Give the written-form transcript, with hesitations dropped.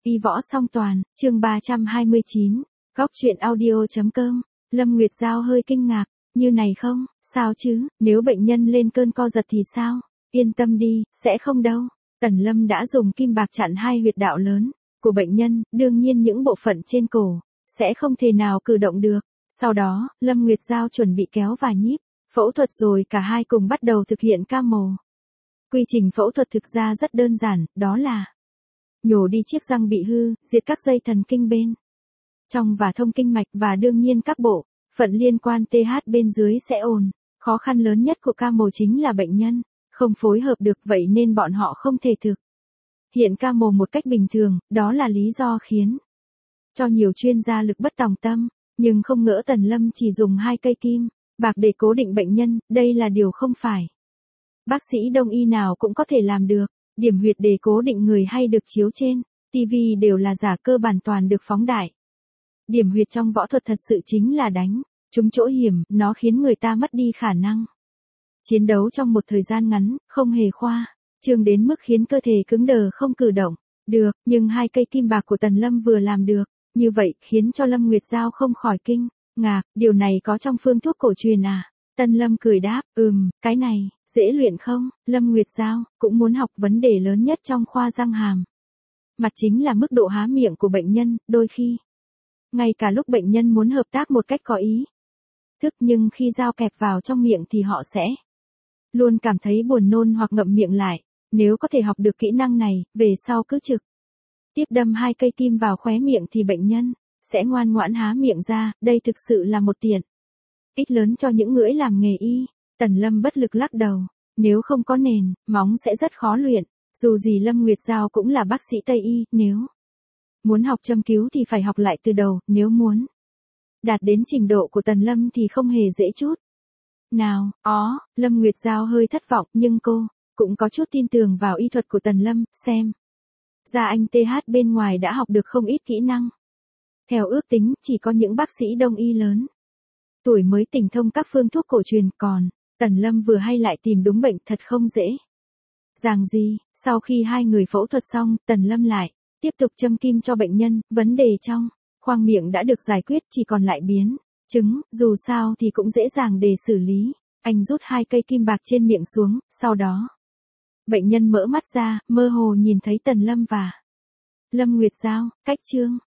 Y võ song toàn, chương 329, góc truyện audio.com, Lâm Nguyệt Giao hơi kinh ngạc, như này không, sao chứ, nếu bệnh nhân lên cơn co giật thì sao, yên tâm đi, sẽ không đâu. Tần Lâm đã dùng kim bạc chặn hai huyệt đạo lớn của bệnh nhân, đương nhiên những bộ phận trên cổ sẽ không thể nào cử động được. Sau đó, Lâm Nguyệt Giao chuẩn bị kéo và nhíp, phẫu thuật rồi cả hai cùng bắt đầu thực hiện ca mổ. Quy trình phẫu thuật thực ra rất đơn giản, đó là nhổ đi chiếc răng bị hư, diệt các dây thần kinh bên trong và thông kinh mạch, và đương nhiên các bộ phận liên quan TH bên dưới sẽ ổn. Khó khăn lớn nhất của ca mổ chính là bệnh nhân không phối hợp được, vậy nên bọn họ không thể thực hiện ca mổ một cách bình thường, đó là lý do khiến cho nhiều chuyên gia lực bất tòng tâm. Nhưng không ngỡ Tần Lâm chỉ dùng 2 cây kim bạc để cố định bệnh nhân, đây là điều không phải bác sĩ đông y nào cũng có thể làm được. Điểm huyệt để cố định người hay được chiếu trên TV đều là giả, cơ bản toàn được phóng đại. Điểm huyệt trong võ thuật thật sự chính là đánh trúng chỗ hiểm, nó khiến người ta mất đi khả năng chiến đấu trong một thời gian ngắn, không hề khoa trương đến mức khiến cơ thể cứng đờ không cử động được, nhưng 2 cây kim bạc của Tần Lâm vừa làm được như vậy khiến cho Lâm Nguyệt Giao không khỏi kinh ngạc, điều này có trong phương thuốc cổ truyền à? Tần Lâm cười đáp, cái này dễ luyện không? Lâm Nguyệt Giao cũng muốn học. Vấn đề lớn nhất trong khoa răng hàm mặt chính là mức độ há miệng của bệnh nhân, đôi khi ngay cả lúc bệnh nhân muốn hợp tác một cách có ý thức, nhưng khi dao kẹp vào trong miệng thì họ sẽ luôn cảm thấy buồn nôn hoặc ngậm miệng lại. Nếu có thể học được kỹ năng này, về sau cứ trực tiếp đâm 2 cây kim vào khóe miệng thì bệnh nhân sẽ ngoan ngoãn há miệng ra, đây thực sự là một tiện ích lớn cho những người làm nghề y. Tần Lâm bất lực lắc đầu, nếu không có nền móng sẽ rất khó luyện. Dù gì Lâm Nguyệt Giao cũng là bác sĩ Tây y, nếu muốn học châm cứu thì phải học lại từ đầu, nếu muốn đạt đến trình độ của Tần Lâm thì không hề dễ chút nào. Lâm Nguyệt Giao hơi thất vọng, nhưng cô cũng có chút tin tưởng vào y thuật của Tần Lâm, xem ra anh TH bên ngoài đã học được không ít kỹ năng. Theo ước tính, chỉ có những bác sĩ đông y lớn tuổi mới tinh thông các phương thuốc cổ truyền, còn Tần Lâm vừa hay lại tìm đúng bệnh, thật không dễ dàng gì. Sau khi 2 người phẫu thuật xong, Tần Lâm lại tiếp tục châm kim cho bệnh nhân. Vấn đề trong khoang miệng đã được giải quyết, chỉ còn lại biến chứng, dù sao thì cũng dễ dàng để xử lý. Anh rút 2 cây kim bạc trên miệng xuống, sau đó bệnh nhân mở mắt ra, mơ hồ nhìn thấy Tần Lâm và Lâm Nguyệt Giao. Cách chương